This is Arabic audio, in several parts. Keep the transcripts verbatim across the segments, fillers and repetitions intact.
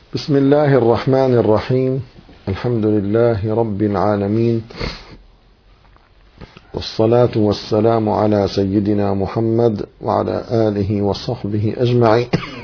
بسم الله الرحمن الرحيم. الحمد لله رب العالمين، والصلاة والسلام على سيدنا محمد وعلى آله وصحبه أجمعين.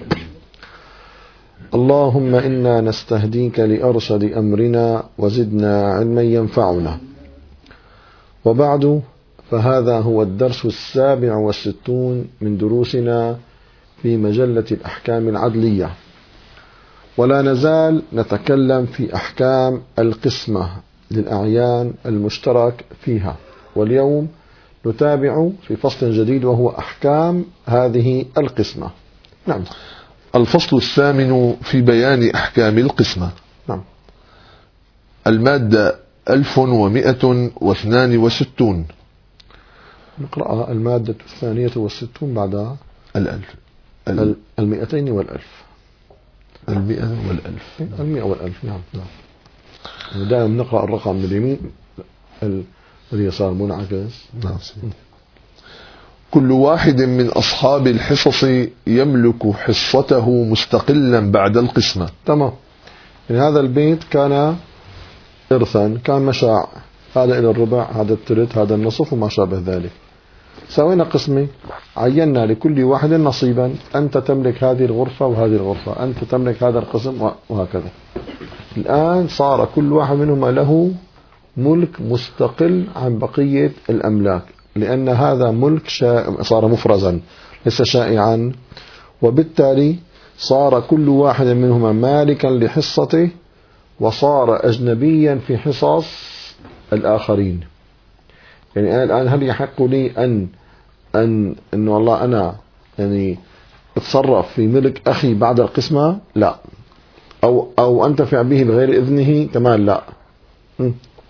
اللهم إنا نستهديك لأرشد أمرنا وزدنا علما ينفعنا. وبعد، فهذا هو الدرس السابع والستون من دروسنا في مجلة الأحكام العدلية، ولا نزال نتكلم في أحكام القسمة للأعيان المشترك فيها، واليوم نتابع في فصل جديد وهو أحكام هذه القسمة. نعم. الفصل الثامن في بيان أحكام القسمة. نعم. المادة ألف ومئة واثنان وستون. نقرأها. المادة الثانية والستون بعدها الألف. ال... المئتين والألف. المئة والألف. المئة والألف. نعم. نعم. دائما نقرأ الرقم من اليمين، اليسار منعكس. نعم. كل واحد من أصحاب الحصص يملك حصته مستقلا بعد القسمة. تمام. يعني هذا البيت كان إرثا، كان مشاع، هذا إلى الربع، هذا الثلث، هذا النصف، وما شابه ذلك. سوينا قسمة، عينا لكل واحد نصيبا، أنت تملك هذه الغرفة وهذه الغرفة، أنت تملك هذا القسم، وهكذا. الآن صار كل واحد منهما له ملك مستقل عن بقية الأملاك، لأن هذا ملك شا... صار مفرزا ليس شائعا، وبالتالي صار كل واحد منهما مالكا لحصته، وصار أجنبيا في حصص الآخرين. يعني الآن هل يحق لي أن أن إنه والله أنا يعني اتصرف في ملك أخي بعد القسمة؟ لا. أو أو أنتفع به بغير إذنه؟ كمان لا. م.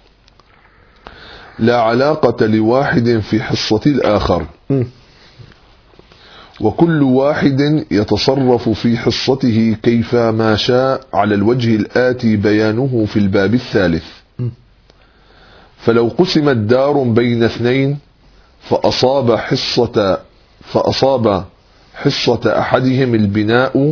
لا علاقة لواحد في حصة الآخر. م. وكل واحد يتصرف في حصته كيفما شاء على الوجه الآتي بيانه في الباب الثالث. م. فلو قسمت دار بين اثنين فأصاب حصة فأصاب حصة أحدهم البناء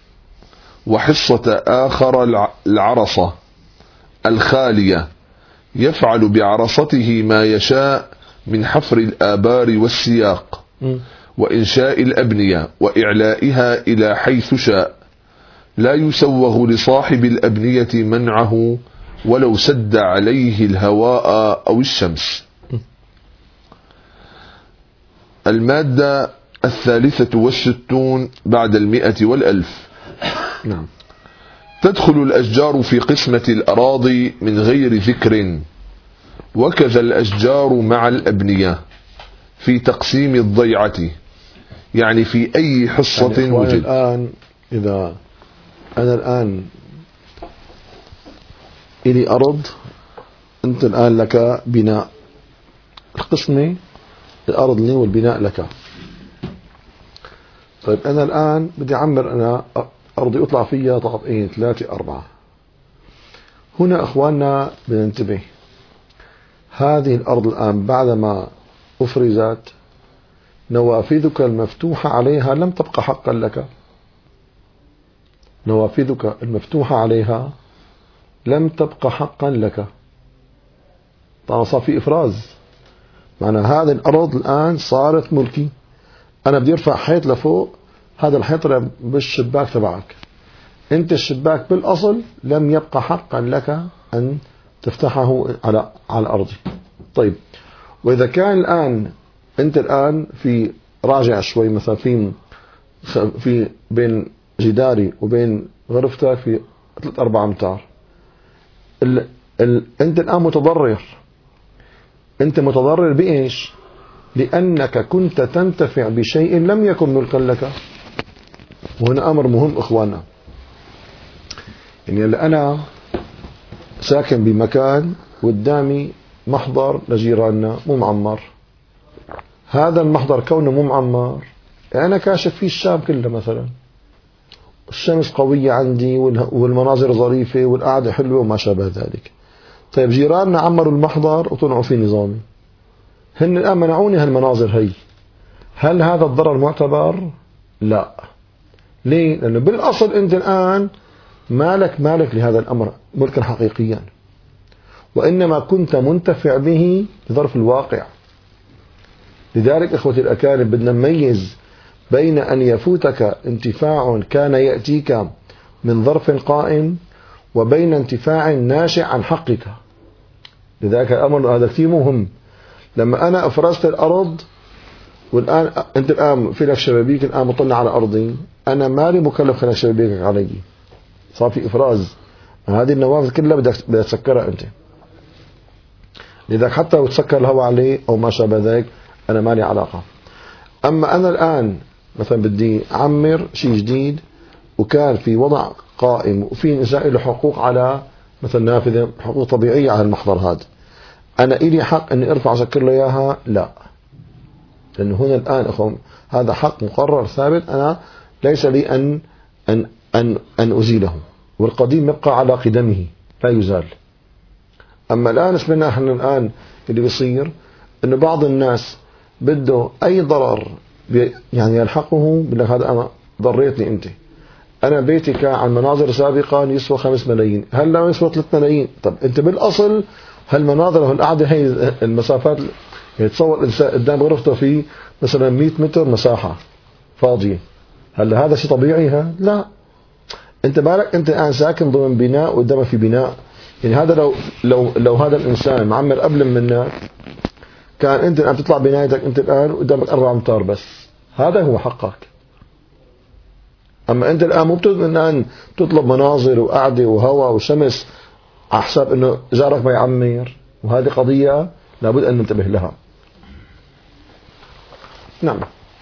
وحصة آخر العرصة الخالية، يفعل بعرصته ما يشاء من حفر الآبار والسياق وإنشاء الأبنية وإعلائها إلى حيث شاء، لا يسوغ لصاحب الأبنية منعه ولو سد عليه الهواء أو الشمس. المادة الثالثة والستون بعد المئة والألف. نعم. تدخل الأشجار في قسمة الأراضي من غير ذكر، وكذا الأشجار مع الأبنية في تقسيم الضيعة، يعني في أي حصة يعني وجد. الآن إذا أنا الآن إلي أرض، أنت الآن لك بناء، القسمة الأرض لي والبناء لك. طيب أنا الآن بدي أعمر أنا أرضي أطلع فيها طابقين ثلاثة أربعة. هنا أخواننا بننتبه، هذه الأرض الآن بعدما أفرزت نوافذك المفتوحة عليها لم تبقى حقا لك. نوافذك المفتوحة عليها لم تبقى حقا لك، طبعا صار في إفراز، معنى هذه الأرض الآن صارت ملكي. أنا بدي أرفع حيط لفوق، هذا الحيط بالشباك تبعك، أنت الشباك بالأصل لم يبقى حقا لك أن تفتحه على على أرضي. طيب، وإذا كان الآن أنت الآن في راجع شوي، مثلا في في بين جداري وبين غرفتك في ثلاث أربع أمتار، ال ال أنت الآن متضرر. أنت متضرر بإيش؟ لأنك كنت تنتفع بشيء لم يكن ملكا لك. وهنا أمر مهم إخوانا، يعني أنا ساكن بمكان قدامي محضر لجيراننا مو معمر، هذا المحضر كونه مو معمر أنا كاشف فيه الشام كله، مثلا الشمس قوية عندي والمناظر ظريفة والقعدة حلوة وما شابه ذلك. طيب جيراننا عمروا المحضر وطلعوا في نظامي، هن الآن منعوني هالمناظر هي، هل هذا الضرر معتبر؟ لا. ليه؟ لأنه بالأصل أنت الآن مالك مالك لهذا الأمر ملكا حقيقيا، وإنما كنت منتفع به بظرف الواقع. لذلك إخوتي الأكارم بدنا نميز بين أن يفوتك انتفاع كان يأتيك من ظرف قائم وبين انتفاع ناشئ عن حقك. لذلك الأمر هذا كثير مهم. لما أنا أفرزت الأرض والآن أنت الآن في لك شبابيك، الآن مطلع على أرضي، أنا مالي مكلف خلال شبابيكك علي، صار في إفراز. هذه النوافذ كلها بدك تسكرها أنت. لذلك حتى لو تسكر الهواء عليه أو ما شابه ذلك أنا مالي علاقة. أما أنا الآن مثلا بدي أعمر شيء جديد وكان في وضع قائم وفي إنسان له حقوق على مثلا نافذة، حقوق طبيعية على المحضر هذا، أنا إلي حق أني أرفع أسكر له إياها؟ لا، لأنه هنا الآن أخوهم هذا حق مقرر ثابت، أنا ليس لي أن أن أن أن أزيله، والقديم يبقى على قدمه لا يزال. أما الآن اسمنا احنا الآن اللي بيصير إنه بعض الناس بده أي ضرر يعني يلحقه، بقول لك هذا أنا ضريتني أنت، أنا بيتي كان عن مناظر سابقا يسوى خمس ملايين، هلا يسوى ثلاث ملايين. طب أنت بالأصل هالمناظر والقعدة هي المسافات، يتصور الإنسان قدام غرفته في مثلا مئة متر مساحة فاضية، هلا هذا شيء طبيعي؟ ها لا، أنت بالك أنت الآن ساكن ضمن بناء وقدامك في بناء، يعني هذا لو لو لو هذا الإنسان معمر قبل منك كان أنت الآن تطلع بنايتك أنت الآن قدامك أربع أمتار بس، هذا هو حقك. أما أنت الآن مو الآن تطلب مناظر وقعدة وهواء وشمس على حساب إنه جارك ما يعمر، وهذه قضية لابد أن ننتبه لها. نعم.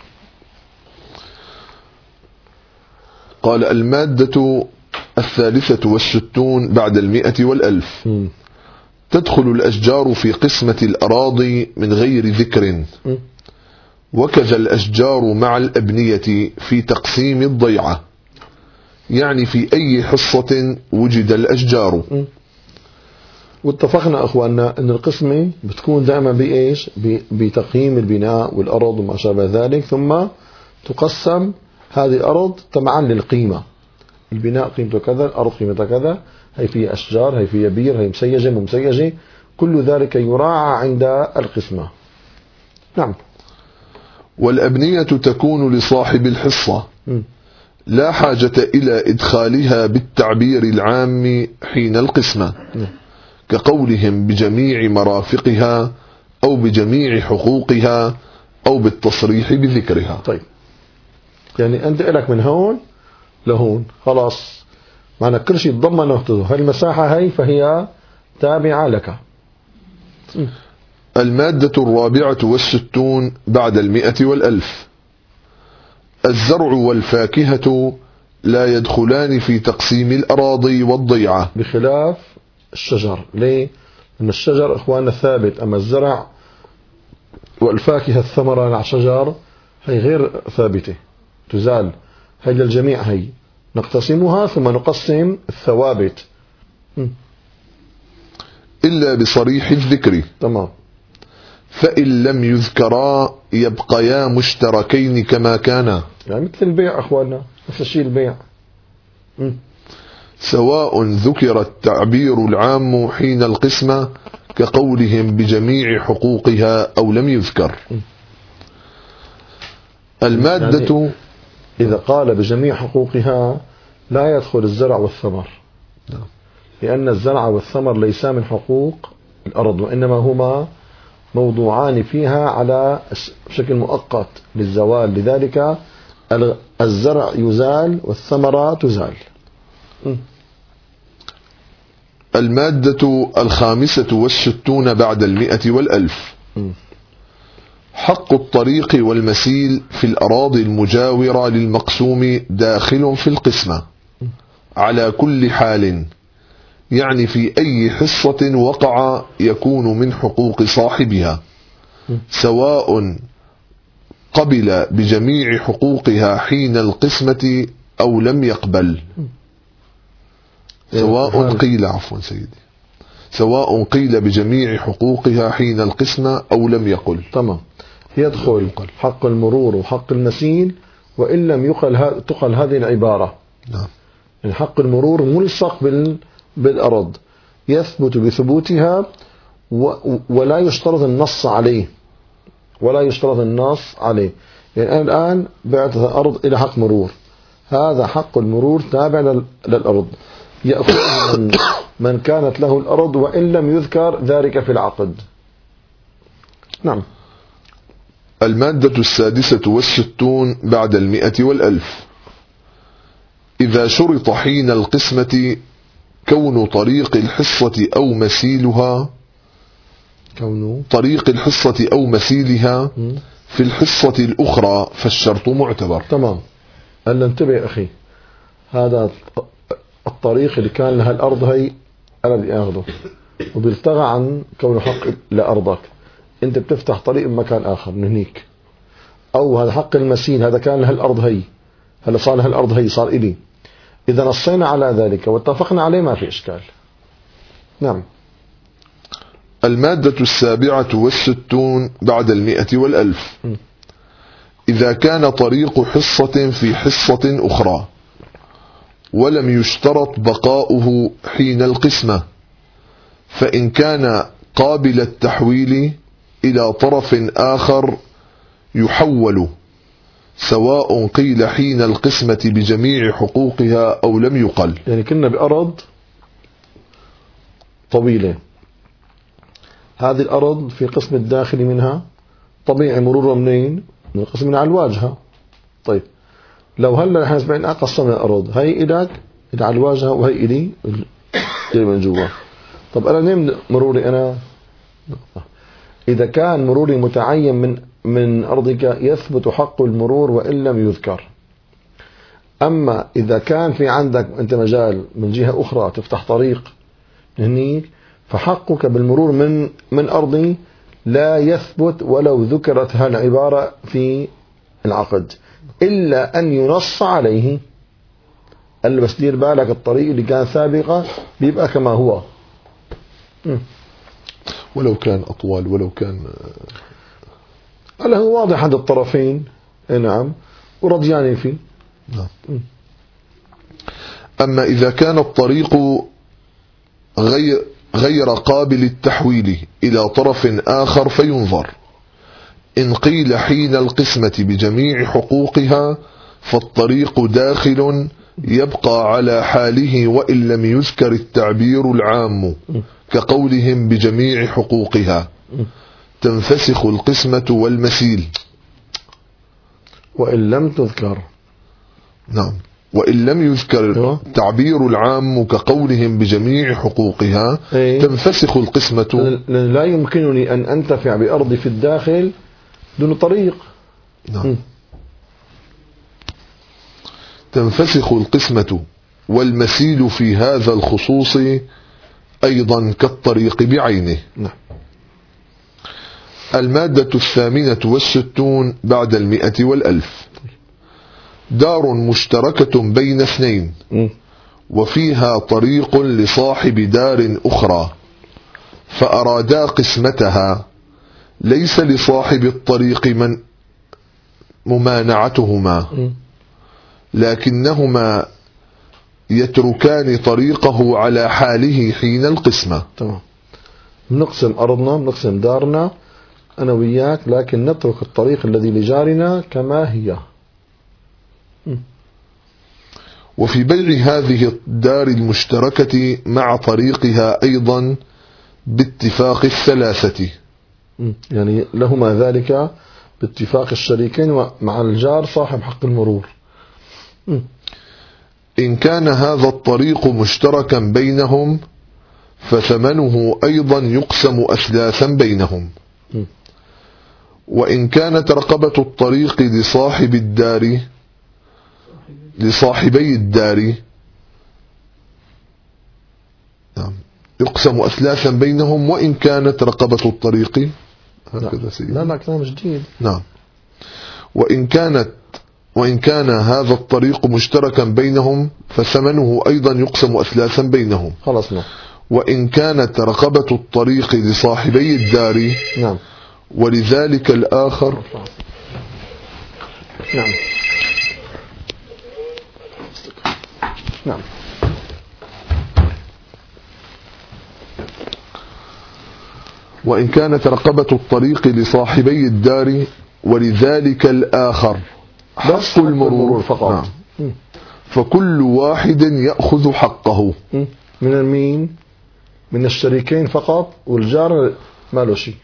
قال: المادة الثالثة والستون بعد المئة والألف. م. تدخل الأشجار في قسمة الأراضي من غير ذكر، م. وكذا الأشجار مع الأبنية في تقسيم الضيعة، يعني في أي حصة وجد الأشجار. م. واتفقنا أخواننا أن القسمة بتكون دائما بإيش؟ بتقييم البناء والأرض وما شابه ذلك، ثم تقسم هذه الأرض تبعا للقيمة. البناء قيمته كذا، الأرض قيمتها كذا، هي فيها أشجار، هي فيها بير، هي مسيجة ممسيجة، كل ذلك يراعى عند القسمة. نعم. والأبنية تكون لصاحب الحصة، م. لا حاجة إلى إدخالها بالتعبير العام حين القسمة، م. كقولهم بجميع مرافقها أو بجميع حقوقها أو بالتصريح بذكرها. طيب، يعني أنت لك من هون لهون خلاص، معنى كل شيء تضمن وقته، هالمساحة هي فهي تابعة لك. م. المادة الرابعة والستون بعد المئة والألف. الزرع والفاكهة لا يدخلان في تقسيم الأراضي والضيعة، بخلاف الشجر. ليه؟ لأن الشجر إخواننا ثابت، أما الزرع والفاكهة الثمرة على الشجر هي غير ثابتة، تزال. هي للجميع، هي نقتسمها ثم نقسم الثوابت. م. إلا بصريح الذكر. تمام. فإن لم يذكرا يبقيا مشتركين كما كانا، يعني مثل البيع أخواننا، نفس الشيء البيع. م. سواء ذكر التعبير العام حين القسمة كقولهم بجميع حقوقها أو لم يذكر. م. المادة يعني إذا قال بجميع حقوقها لا يدخل الزرع والثمر، لأن الزرع والثمر ليسا من حقوق الأرض، وإنما هما موضوعان فيها على بشكل مؤقت للزوال، لذلك الزرع يزال والثمرة تزال. المادة الخامسة والستون بعد المئة والألف. حق الطريق والمسيل في الأراضي المجاورة للمقسوم داخل في القسمة على كل حال، يعني في أي حصة وقع يكون من حقوق صاحبها، سواء قبل بجميع حقوقها حين القسمة أو لم يقبل. سواء قيل عفوا سيدي سواء قيل بجميع حقوقها حين القسمة أو لم يقل. تمام. يدخل حق المرور وحق المسيل وإن لم يقل تقل هذه العبارة. نعم. يعني حق المرور ملصق بال... بالأرض، يثبت بثبوتها و... ولا يشترط النص عليه، ولا يشترط النص عليه. يعني أنا الآن بعت الأرض إلى حق مرور، هذا حق المرور تابع لل... للأرض، يأخذ من... من كانت له الأرض وإن لم يذكر ذلك في العقد. نعم. المادة السادسة والستون بعد المئة والألف. إذا شرط حين القسمة كون طريق الحصة أو مسيلها كونه طريق الحصة أو مسيلها في الحصة الأخرى فالشرط معتبر. تمام. قال انتبه يا أخي، هذا الطريق اللي كان لها الأرض هي أنا بدي أخذه، وبيلتغى عن كونه حق لأرضك، أنت بتفتح طريق بمكان آخر من هنيك. أو هذا حق المسيل، هذا كان لها الأرض هي، هلا صار لها الأرض هي، صار إلي. إذا نصينا على ذلك واتفقنا عليه ما في إشكال. نعم. المادة السابعة والستون بعد المئة والألف. م. إذا كان طريق حصة في حصة أخرى ولم يشترط بقاؤه حين القسمة، فإن كان قابل التحويل إلى طرف آخر يحول، سواء قيل حين القسمة بجميع حقوقها أو لم يقل. يعني كنا بأرض طويلة، هذه الأرض في قسم الداخلي منها طبيعي مرورها منين؟ من القسم من على الواجهة. طيب لو هلا نحن سبعين قسمنا الأرض، هي إلك إلى على الواجهة وهي إلي إلي من جوا. طب أنا نيم مروري أنا؟ إذا كان مروري متعين من من أرضك يثبت حق المرور وإن لم يذكر. أما إذا كان في عندك أنت مجال من جهة أخرى تفتح طريق هنيك، فحقك بالمرور من من أرضي لا يثبت ولو ذكرت هالعبارة في العقد، إلا أن ينص عليه. قال بس دير بالك الطريق اللي كان سابقة بيبقى كما هو، م. ولو كان أطول ولو كان هلا هو واضح عند الطرفين. نعم. ورضياني فيه. نعم. أما إذا كان الطريق غير غير قابل التحويل إلى طرف آخر فينظر. إن قيل حين القسمة بجميع حقوقها فالطريق داخل يبقى على حاله وإن لم يذكر التعبير العام، كقولهم بجميع حقوقها، تنفسخ القسمة والمسيل. وإن لم تذكر. نعم. وإن لم يذكر التعبير العام كقولهم بجميع حقوقها ايه؟ تنفسخ القسمة. لا يمكنني أن أنتفع بأرضي في الداخل دون طريق. نعم. م. تنفسخ القسمة والمسيل في هذا الخصوص أيضا كالطريق بعينه. نعم. المادة الثامنة والستون بعد المئة والألف. دار مشتركة بين اثنين م. وفيها طريق لصاحب دار أخرى فأرادا قسمتها، ليس لصاحب الطريق من ممانعتهما، م. لكنهما يتركان طريقه على حاله حين القسمة. تمام. نقسم أرضنا، نقسم دارنا أنا وياك، لكن نترك الطريق الذي لجارنا كما هي. وفي بيع هذه الدار المشتركة مع طريقها أيضا باتفاق الثلاثة، يعني لهما ذلك باتفاق الشريكين مع الجار صاحب حق المرور. إن كان هذا الطريق مشتركا بينهم فثمنه أيضا يقسم أثلاثا بينهم. وإن كانت رقبة الطريق لصاحب الدار لصاحبي الدار نعم يقسم أثلاثا بينهم، وإن كانت رقبة الطريق هكذا سيدي. لا لا كلام جديد. نعم. وإن كانت وإن كان هذا الطريق مشتركا بينهم فثمنه أيضا يقسم أثلاثا بينهم. خلاص. نعم. وإن كانت رقبة الطريق لصاحبي الدار نعم ولذلك الآخر نعم نعم وإن كانت رقبة الطريق لصاحبي الدار ولذلك الآخر حق المرور فقط، نعم. فكل واحد يأخذ حقه. من المين؟ من الشريكين فقط، والجار ما له شيء.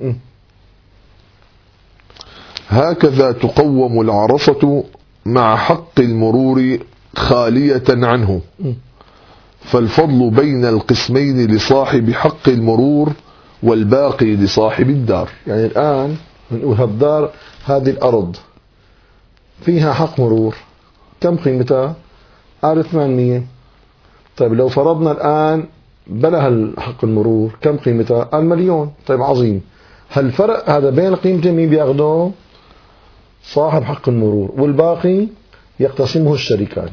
هكذا تقوم العرصة مع حق المرور خالية عنه، فالفضل بين القسمين لصاحب حق المرور والباقي لصاحب الدار. يعني الآن بنقول هالدار، هذه الأرض فيها حق مرور، كم قيمتها؟ قال ثمانمية. طيب لو فرضنا الآن بلا هالحق المرور كم قيمتها؟ قال مليون. طيب عظيم، هالفرق هذا بين القيمتين مين بياخده؟ صاحب حق المرور، والباقي يقتسمه الشريكان.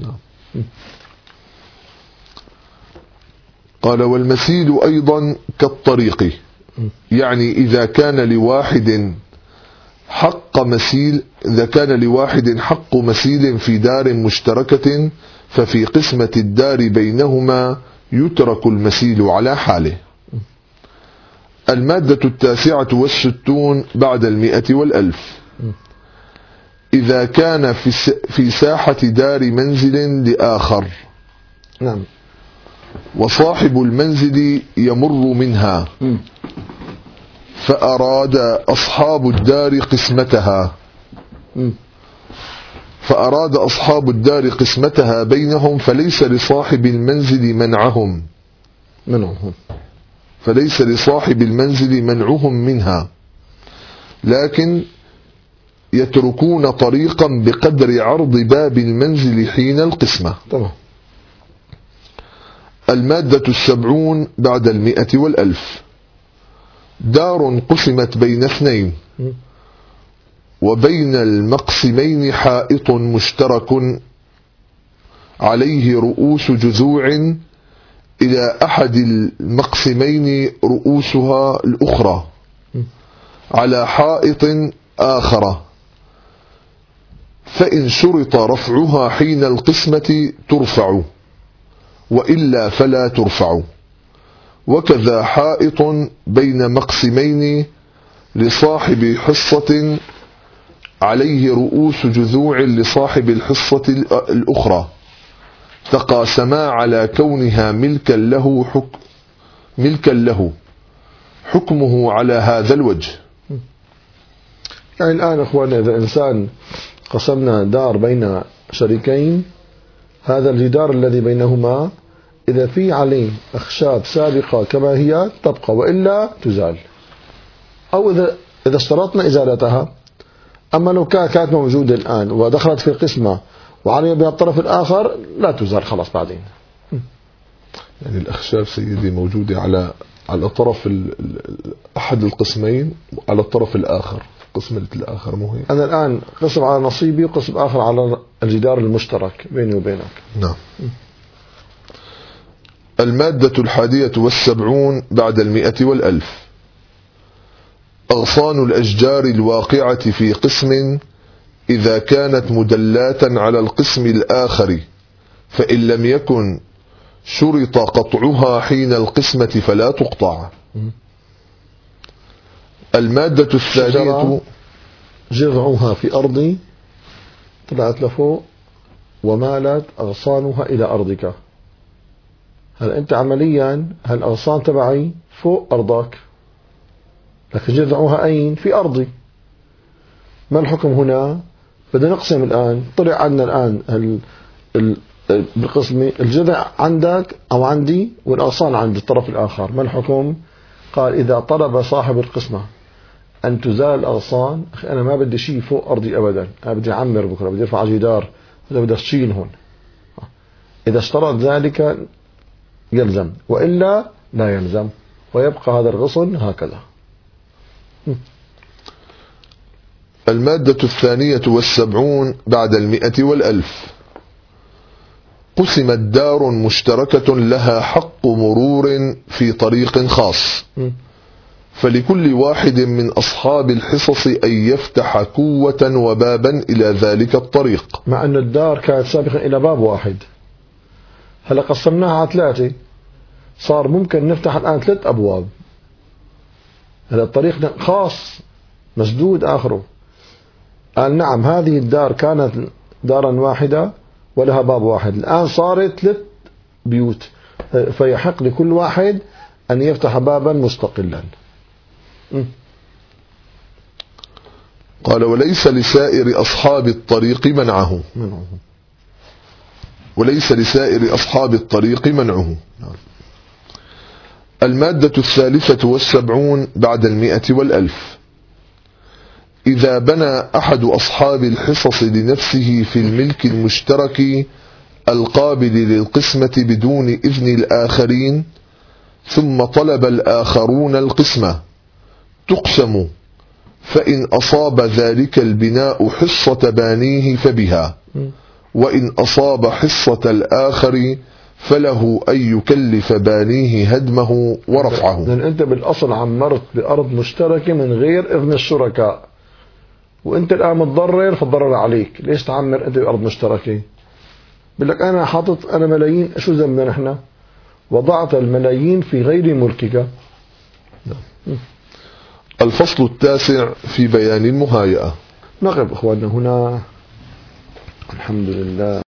قال والمسيل أيضا كالطريق، يعني إذا كان لواحد حق مسيل إذا كان لواحد حق مسيل في دار مشتركة، ففي قسمة الدار بينهما يترك المسيل على حاله. المادة التاسعة والستون بعد المئة والألف، إذا كان في ساحة دار منزل لآخر، نعم، وصاحب المنزل يمر منها، فأراد أصحاب الدار قسمتها فأراد أصحاب الدار قسمتها بينهم، فليس لصاحب المنزل منعهم منعهم فليس لصاحب المنزل منعهم منها، لكن يتركون طريقا بقدر عرض باب المنزل حين القسمة. طبعا. المادة السبعون بعد المئة والألف، دار قسمت بين اثنين وبين المقسمين حائط مشترك عليه رؤوس جذوع، إلى أحد المقسمين رؤوسها الأخرى على حائط آخر، فإن شرط رفعها حين القسمة ترفع، وإلا فلا ترفع. وكذا حائط بين مقسمين لصاحب حصة عليه رؤوس جذوع لصاحب الحصة الأخرى، تقاسما على كونها ملكا له حكم ملكا له حكمه على هذا الوجه. يعني الآن أخوانا، إذا إنسان قسمنا دار بين شريكين، هذا الجدار الذي بينهما إذا في عليه أخشاب سابقة كما هي تبقى، وإلا تزال، أو إذا إذا اشترطنا إزالتها. أما لو كانت موجودة الآن ودخلت في القسمة وعليها بها الطرف الآخر، لا تزال خلاص بعدين. يعني الأخشاب سيدي موجودة على على طرف أحد القسمين وعلى الطرف الآخر، قسم الآخر مو هي. أنا الآن قسم على نصيبي وقسم آخر على الجدار المشترك بيني وبينك. نعم. المادة الحادية والسبعون بعد المئة والألف، أغصان الأشجار الواقعة في قسم إذا كانت مدلاة على القسم الآخر، فإن لم يكن شرط قطعها حين القسمة فلا تقطع. المادة الثانية، جذعها في أرضي طلعت لفوق ومالت أغصانها إلى أرضك. هل أنت عمليا هالأغصان تبعي فوق أرضك، لكن جذعها أين؟ في أرضي. ما الحكم هنا؟ بدنا نقسم الآن. طلع عندنا الآن ال... ال... بالقسم الجذع عندك أو عندي، والأغصان عند الطرف الآخر. ما الحكم؟ قال إذا طلب صاحب القسمة أن تزال الأغصان، أخي أنا ما بدي شيء فوق أرضي أبدا، أنا بدي أعمر بكرة، بدي أرفع جدار، بدي أشيل هون. إذا اشترط ذلك يلزم، وإلا لا يلزم، ويبقى هذا الغصن هكذا. المادة الثانية والسبعون بعد المئة والألف، قسمت دار مشتركة لها حق مرور في طريق خاص، فلكل واحد من أصحاب الحصص أن يفتح كوة وبابا إلى ذلك الطريق، مع أن الدار كانت سابقا إلى باب واحد. هلا قسمناها على ثلاثة، صار ممكن نفتح الآن ثلاث أبواب. هذا الطريق خاص مسدود آخره. قال نعم هذه الدار كانت دارا واحدة ولها باب واحد، الآن صارت ثلاث بيوت، فيحق لكل واحد أن يفتح بابا مستقلا. قال وليس لسائر أصحاب الطريق منعه وليس لسائر أصحاب الطريق منعه. المادة الثالثة والسبعون بعد المئة والألف: إذا بنى أحد أصحاب الحصص لنفسه في الملك المشترك القابل للقسمة بدون إذن الآخرين ثم طلب الآخرون القسمة تقسم، فإن أصاب ذلك البناء حصة بانيه فبها، وإن أصاب حصة الآخر فله أن يكلف بانيه هدمه ورفعه. لأن أنت بالأصل عمرت بأرض مشتركة من غير إذن الشركاء، وأنت الآن متضرر فالضرر عليك. ليش تعمر أنت بأرض مشتركة؟ بقول لك أنا حاطط أنا ملايين، شو ذنبنا نحن؟ وضعت الملايين في غير ملكك. الفصل التاسع في بيان المهايئة. نقف إخواننا هنا. الحمد لله.